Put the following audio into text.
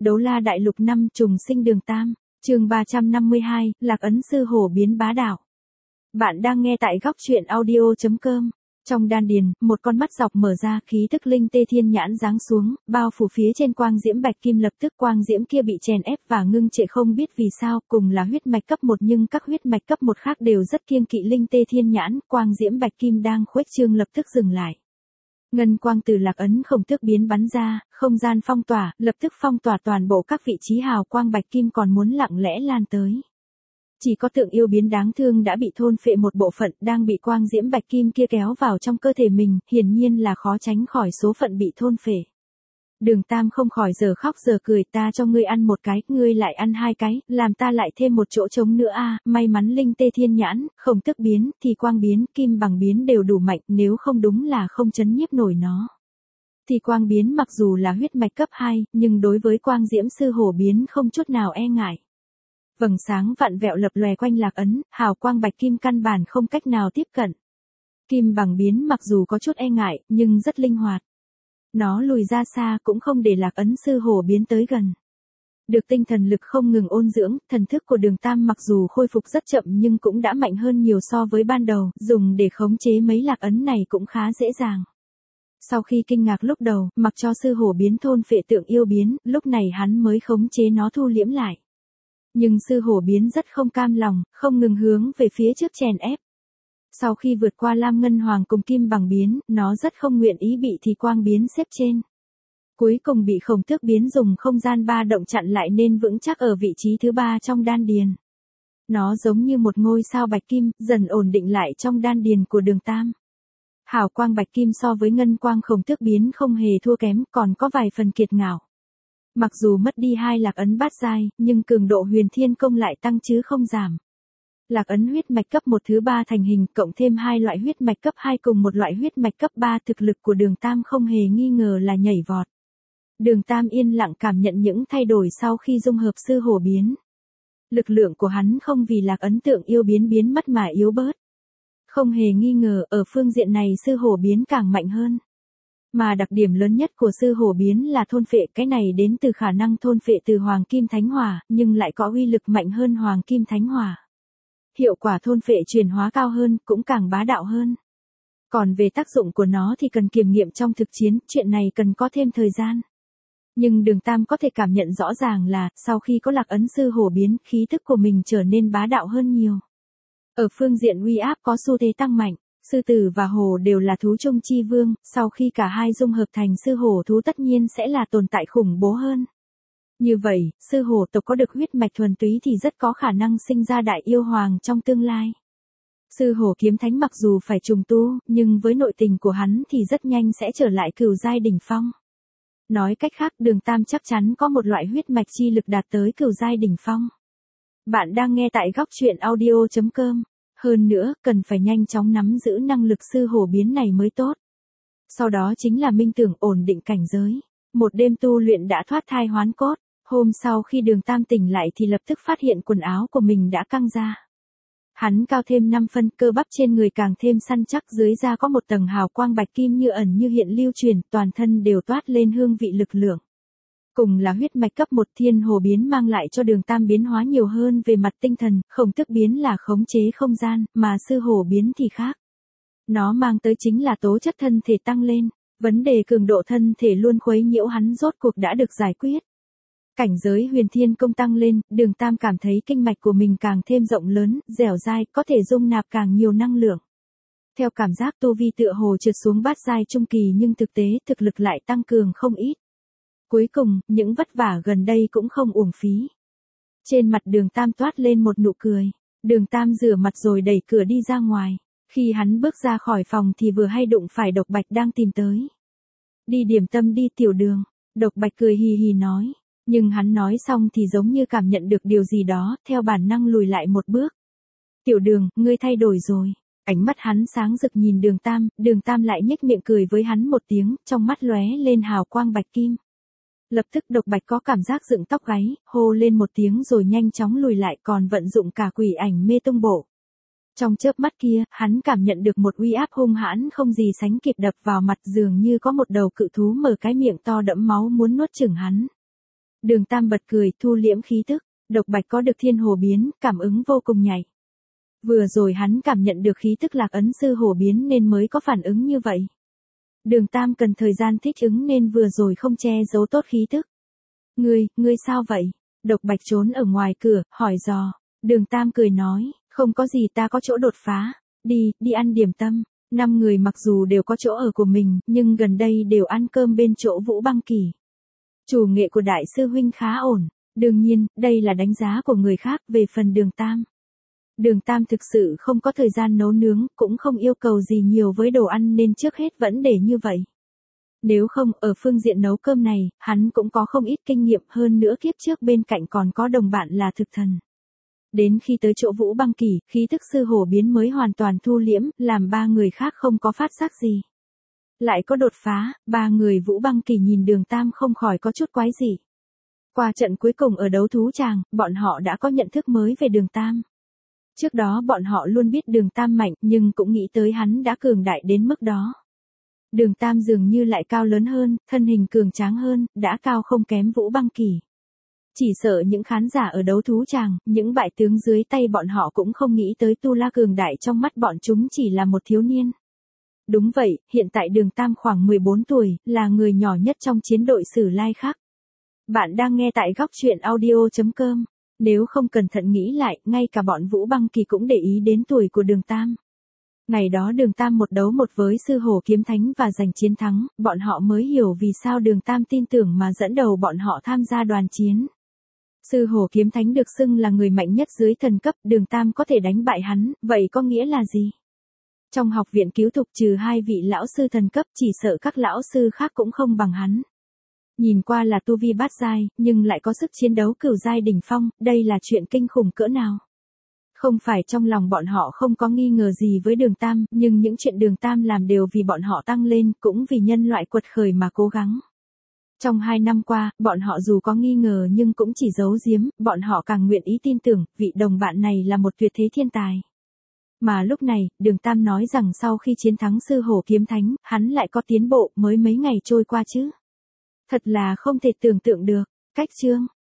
Đấu La Đại Lục 5 trùng sinh Đường Tam, chương 352, Lạc Ấn Sư Hổ biến bá đạo. Bạn đang nghe tại góc truyện audio.com. Trong đan điền, một con mắt dọc mở ra, khí tức linh tê thiên nhãn giáng xuống, bao phủ phía trên quang diễm bạch kim, lập tức quang diễm kia bị chèn ép và ngưng trệ không biết vì sao, cùng là huyết mạch cấp 1 nhưng các huyết mạch cấp 1 khác đều rất kiêng kỵ linh tê thiên nhãn, quang diễm bạch kim đang khuếch trương lập tức dừng lại. Ngân quang từ Lạc Ấn Khổng Tước biến bắn ra, không gian phong tỏa, lập tức phong tỏa toàn bộ các vị trí hào quang bạch kim còn muốn lặng lẽ lan tới. Chỉ có Tượng Yêu biến đáng thương đã bị thôn phệ một bộ phận, đang bị quang diễm bạch kim kia kéo vào trong cơ thể mình, hiển nhiên là khó tránh khỏi số phận bị thôn phệ. Đường Tam không khỏi giờ khóc giờ cười, ta cho ngươi ăn một cái, ngươi lại ăn hai cái, làm ta lại thêm một chỗ trống nữa a. May mắn linh tê thiên nhãn, Khổng Tước biến, thì quang biến, kim bằng biến đều đủ mạnh, nếu không đúng là không chấn nhiếp nổi nó. Thì quang biến mặc dù là huyết mạch cấp 2, nhưng đối với quang diễm sư hổ biến không chút nào e ngại. Vầng sáng vặn vẹo lập lòe quanh Lạc Ấn, hào quang bạch kim căn bản không cách nào tiếp cận. Kim bằng biến mặc dù có chút e ngại, nhưng rất linh hoạt. Nó lùi ra xa cũng không để Lạc Ấn sư hổ biến tới gần. Được tinh thần lực không ngừng ôn dưỡng, thần thức của Đường Tam mặc dù khôi phục rất chậm nhưng cũng đã mạnh hơn nhiều so với ban đầu, dùng để khống chế mấy Lạc Ấn này cũng khá dễ dàng. Sau khi kinh ngạc lúc đầu, mặc cho sư hổ biến thôn phệ Tượng Yêu biến, lúc này hắn mới khống chế nó thu liễm lại. Nhưng sư hổ biến rất không cam lòng, không ngừng hướng về phía trước chèn ép. Sau khi vượt qua Lam Ngân Hoàng cùng Kim bằng biến, nó rất không nguyện ý bị thì quang biến xếp trên. Cuối cùng bị Khổng Tước biến dùng không gian ba động chặn lại nên vững chắc ở vị trí thứ 3 trong đan điền. Nó giống như một ngôi sao bạch kim, dần ổn định lại trong đan điền của Đường Tam. Hào quang bạch kim so với ngân quang Khổng Tước biến không hề thua kém, còn có vài phần kiệt ngạo. Mặc dù mất đi 2 Lạc Ấn bát giai, nhưng cường độ Huyền Thiên Công lại tăng chứ không giảm. Lạc Ấn huyết mạch cấp 1 thứ 3 thành hình, cộng thêm 2 loại huyết mạch cấp 2 cùng một loại huyết mạch cấp 3, thực lực của Đường Tam không hề nghi ngờ là nhảy vọt. Đường Tam yên lặng cảm nhận những thay đổi sau khi dung hợp sư hổ biến. Lực lượng của hắn không vì Lạc Ấn Tượng Yêu biến biến mất mà yếu bớt. Không hề nghi ngờ, ở phương diện này sư hổ biến càng mạnh hơn. Mà đặc điểm lớn nhất của sư hổ biến là thôn phệ, cái này đến từ khả năng thôn phệ từ Hoàng Kim Thánh Hỏa, nhưng lại có uy lực mạnh hơn Hoàng Kim Thánh Hỏa. Hiệu quả thôn phệ chuyển hóa cao hơn, cũng càng bá đạo hơn. Còn về tác dụng của nó thì cần kiểm nghiệm trong thực chiến, chuyện này cần có thêm thời gian. Nhưng Đường Tam có thể cảm nhận rõ ràng là, sau khi có Lạc Ấn sư hổ biến, khí tức của mình trở nên bá đạo hơn nhiều. Ở phương diện uy áp có xu thế tăng mạnh. Sư tử và hổ đều là thú chung chi vương, sau khi cả hai dung hợp thành sư hổ thú tất nhiên sẽ là tồn tại khủng bố hơn. Như vậy, sư hổ tộc có được huyết mạch thuần túy thì rất có khả năng sinh ra đại yêu hoàng trong tương lai. Sư hổ kiếm thánh mặc dù phải trùng tu, nhưng với nội tình của hắn thì rất nhanh sẽ trở lại cửu giai đỉnh phong. Nói cách khác, Đường Tam chắc chắn có một loại huyết mạch chi lực đạt tới cửu giai đỉnh phong. Bạn đang nghe tại góc truyện audio.com. Hơn nữa, cần phải nhanh chóng nắm giữ năng lực sư hổ biến này mới tốt. Sau đó chính là minh tưởng ổn định cảnh giới. Một đêm tu luyện đã thoát thai hoán cốt. Hôm sau khi Đường Tam tỉnh lại thì lập tức phát hiện quần áo của mình đã căng ra. Hắn cao thêm 5 phân, cơ bắp trên người càng thêm săn chắc, dưới da có một tầng hào quang bạch kim như ẩn như hiện lưu truyền, toàn thân đều toát lên hương vị lực lượng. Cùng là huyết mạch cấp 1, Thiên Hồ biến mang lại cho Đường Tam biến hóa nhiều hơn về mặt tinh thần, Khổng Tước biến là khống chế không gian, mà sư hổ biến thì khác. Nó mang tới chính là tố chất thân thể tăng lên, vấn đề cường độ thân thể luôn quấy nhiễu hắn rốt cuộc đã được giải quyết. Cảnh giới Huyền Thiên Công tăng lên, Đường Tam cảm thấy kinh mạch của mình càng thêm rộng lớn, dẻo dai, có thể dung nạp càng nhiều năng lượng. Theo cảm giác tu vi tựa hồ trượt xuống bát giai trung kỳ nhưng thực tế thực lực lại tăng cường không ít. Cuối cùng, những vất vả gần đây cũng không uổng phí. Trên mặt Đường Tam toát lên một nụ cười. Đường Tam rửa mặt rồi đẩy cửa đi ra ngoài. Khi hắn bước ra khỏi phòng thì vừa hay đụng phải Độc Bạch đang tìm tới. Đi điểm tâm đi Tiểu Đường. Độc Bạch cười hì hì nói. Nhưng hắn nói xong thì giống như cảm nhận được điều gì đó, theo bản năng lùi lại một bước. Tiểu Đường, ngươi thay đổi rồi. Ánh mắt hắn sáng rực nhìn Đường Tam lại nhếch miệng cười với hắn một tiếng, trong mắt lóe lên hào quang bạch kim. Lập tức Độc Bạch có cảm giác dựng tóc gáy, hô lên một tiếng rồi nhanh chóng lùi lại, còn vận dụng cả quỷ ảnh mê tung bộ. Trong chớp mắt kia, hắn cảm nhận được một uy áp hung hãn không gì sánh kịp đập vào mặt, dường như có một đầu cự thú mở cái miệng to đẫm máu muốn nuốt chửng hắn. Đường Tam bật cười, thu liễm khí tức, Độc Bạch có được thiên hồ biến, cảm ứng vô cùng nhạy. Vừa rồi hắn cảm nhận được khí tức Lạc Ấn Sư Hổ biến nên mới có phản ứng như vậy. Đường Tam cần thời gian thích ứng nên vừa rồi không che giấu tốt khí tức. Ngươi sao vậy? Độc Bạch trốn ở ngoài cửa, hỏi dò. Đường Tam cười nói, không có gì, ta có chỗ đột phá. Đi ăn điểm tâm. 5 người mặc dù đều có chỗ ở của mình, nhưng gần đây đều ăn cơm bên chỗ Vũ Băng Kỳ. Chủ nghệ của đại sư huynh khá ổn. Đương nhiên, đây là đánh giá của người khác về phần Đường Tam. Đường Tam thực sự không có thời gian nấu nướng, cũng không yêu cầu gì nhiều với đồ ăn nên trước hết vẫn để như vậy. Nếu không, ở phương diện nấu cơm này, hắn cũng có không ít kinh nghiệm, hơn nữa kiếp trước bên cạnh còn có đồng bạn là thực thần. Đến khi tới chỗ Vũ Băng Kỳ, khí tức sư hổ biến mới hoàn toàn thu liễm, làm 3 người khác không có phát giác gì. Lại có đột phá, 3 người Vũ Băng Kỳ nhìn Đường Tam không khỏi có chút quái dị. Qua trận cuối cùng ở đấu thú tràng, bọn họ đã có nhận thức mới về Đường Tam. Trước đó bọn họ luôn biết Đường Tam mạnh nhưng cũng nghĩ tới hắn đã cường đại đến mức đó. Đường Tam dường như lại cao lớn hơn, thân hình cường tráng hơn, đã cao không kém Vũ Băng Kỳ. Chỉ sợ những khán giả ở đấu thú tràng, những bại tướng dưới tay bọn họ cũng không nghĩ tới tu la cường đại trong mắt bọn chúng chỉ là một thiếu niên. Đúng vậy, hiện tại Đường Tam khoảng 14 tuổi, là người nhỏ nhất trong chiến đội Sử Lai khác. Bạn đang nghe tại góc truyện audio.com. Nếu không cẩn thận nghĩ lại, ngay cả bọn Vũ Băng Kỳ cũng để ý đến tuổi của Đường Tam. Ngày đó Đường Tam 1 đấu 1 với Sư Hổ Kiếm Thánh và giành chiến thắng, bọn họ mới hiểu vì sao Đường Tam tin tưởng mà dẫn đầu bọn họ tham gia đoàn chiến. Sư Hổ Kiếm Thánh được xưng là người mạnh nhất dưới thần cấp, Đường Tam có thể đánh bại hắn, vậy có nghĩa là gì? Trong học viện cứu thục trừ 2 vị lão sư thần cấp, chỉ sợ các lão sư khác cũng không bằng hắn. Nhìn qua là tu vi bát giai, nhưng lại có sức chiến đấu cửu giai đỉnh phong, đây là chuyện kinh khủng cỡ nào? Không phải trong lòng bọn họ không có nghi ngờ gì với Đường Tam, nhưng những chuyện Đường Tam làm đều vì bọn họ tăng lên, cũng vì nhân loại quật khởi mà cố gắng. Trong 2 năm qua, bọn họ dù có nghi ngờ nhưng cũng chỉ giấu giếm, bọn họ càng nguyện ý tin tưởng, vị đồng bạn này là một tuyệt thế thiên tài. Mà lúc này, Đường Tam nói rằng sau khi chiến thắng Sư Hổ Kiếm Thánh, hắn lại có tiến bộ, mới mấy ngày trôi qua chứ. Thật là không thể tưởng tượng được. Cách chương